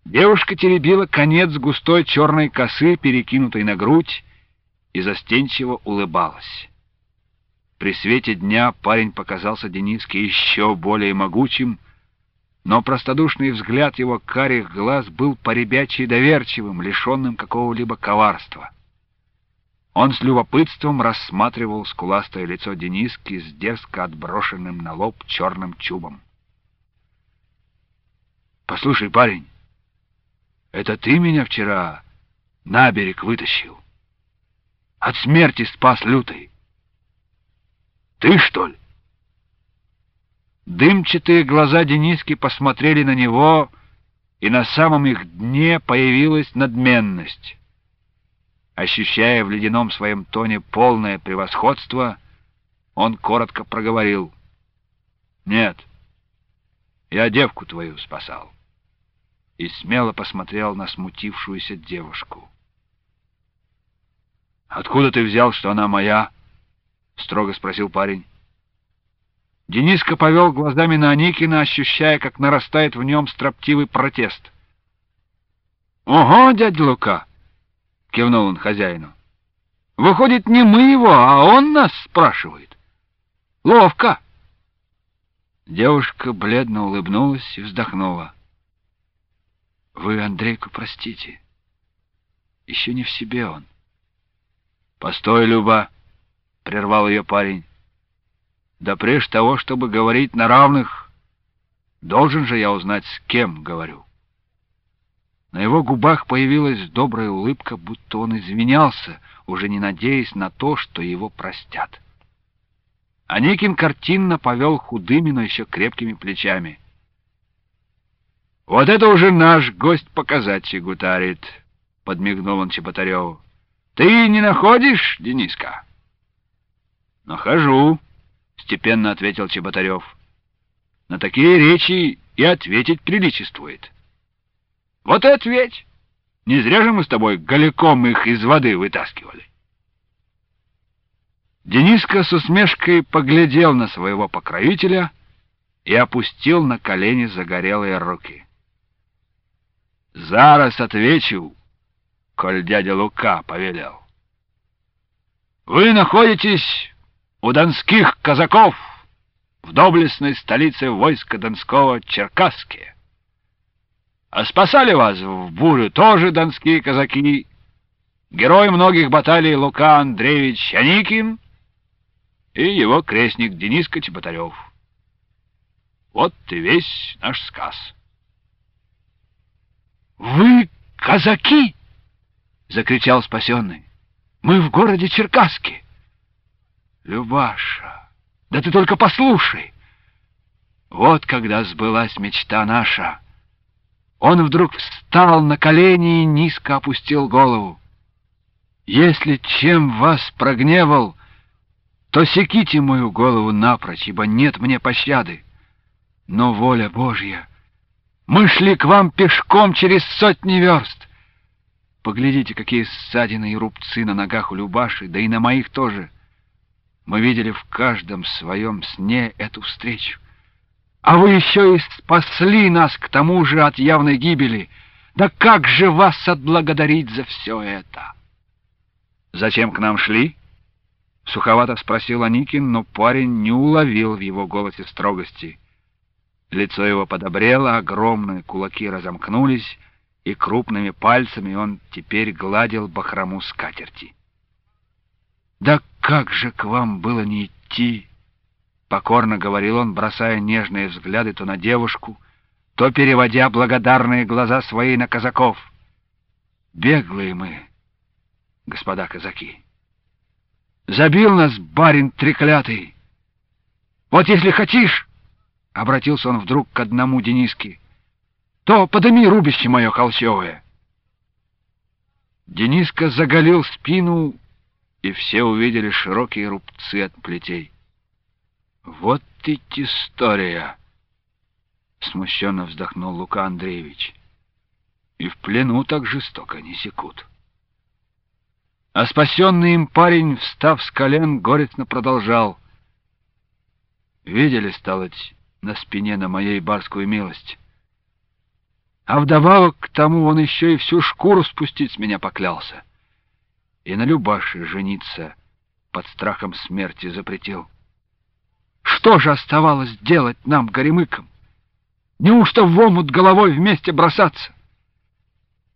Девушка теребила конец густой черной косы, перекинутой на грудь, и застенчиво улыбалась. При свете дня парень показался Дениске еще более могучим, но простодушный взгляд его карих глаз был поребячий доверчивым, лишенным какого-либо коварства. Он с любопытством рассматривал скуластое лицо Дениски с дерзко отброшенным на лоб черным чубом. «Послушай, парень, это ты меня вчера на берег вытащил? От смерти спас лютой? Ты, что ли?» Дымчатые глаза Дениски посмотрели на него, и на самом их дне появилась надменность. Ощущая в ледяном своем тоне полное превосходство, он коротко проговорил: «Нет, я девку твою спасал», и смело посмотрел на смутившуюся девушку. «Откуда ты взял, что она моя?» — строго спросил парень. Дениска повел глазами на Аникина, ощущая, как нарастает в нем строптивый протест. «Ого, дядя Лука!» — кивнул он хозяину. «Выходит, не мы его, а он нас спрашивает. Ловко!» Девушка бледно улыбнулась и вздохнула. «Вы Андрейку простите. Еще не в себе он». «Постой, Люба!» — прервал ее парень. «Да прежде того, чтобы говорить на равных, должен же я узнать, с кем говорю». На его губах появилась добрая улыбка, будто он извинялся, уже не надеясь на то, что его простят. Аникин картинно повел худыми, но еще крепкими плечами. «Вот это уже наш гость показачий гутарит», — подмигнул он Чеботареву. «Ты не находишь, Дениска?» «Нахожу», — степенно ответил Чеботарев. «На такие речи и ответить приличествует». «Вот и ответь! Не зря же мы с тобой голиком их из воды вытаскивали». Дениска с усмешкой поглядел на своего покровителя и опустил на колени загорелые руки. «Зараз отвечу, коль дядя Лука повелел. Вы находитесь у донских казаков в доблестной столице войска донского Черкасске. А спасали вас в бурю тоже донские казаки, герой многих баталий Лука Андреевич Аникин и его крестник Дениска Чеботарев. Вот и весь наш сказ». «Вы казаки!» — закричал спасенный. «Мы в городе Черкасске!» «Любаша, да ты только послушай!» Вот когда сбылась мечта наша. Он вдруг встал на колени и низко опустил голову. «Если чем вас прогневал, то секите мою голову напрочь, ибо нет мне пощады. Но воля Божья, мы шли к вам пешком через сотни верст. Поглядите, какие ссадины и рубцы на ногах у Любаши, да и на моих тоже. Мы видели в каждом своем сне эту встречу. А вы еще и спасли нас к тому же от явной гибели. Да как же вас отблагодарить за все это?» «Зачем к нам шли?» — суховато спросил Аникин, но парень не уловил в его голосе строгости. Лицо его подобрело, огромные кулаки разомкнулись, и крупными пальцами он теперь гладил бахрому скатерти. «Да как же к вам было не идти?» — покорно говорил он, бросая нежные взгляды то на девушку, то переводя благодарные глаза свои на казаков. «Беглые мы, господа казаки. Забил нас барин треклятый. Вот если хотишь, — обратился он вдруг к одному Дениске, — то подыми рубище мое холщовое». Дениска заголил спину, и все увидели широкие рубцы от плетей. «Вот ведь история!» — смущенно вздохнул Лука Андреевич. «И в плену так жестоко не секут». А спасенный им парень, встав с колен, горестно продолжал: «Видели, сталоть, на спине на моей барскую милость? А вдобавок к тому он еще и всю шкуру спустить с меня поклялся. И на Любаше жениться под страхом смерти запретил. Что же оставалось делать нам, горемыкам? Неужто в омут головой вместе бросаться?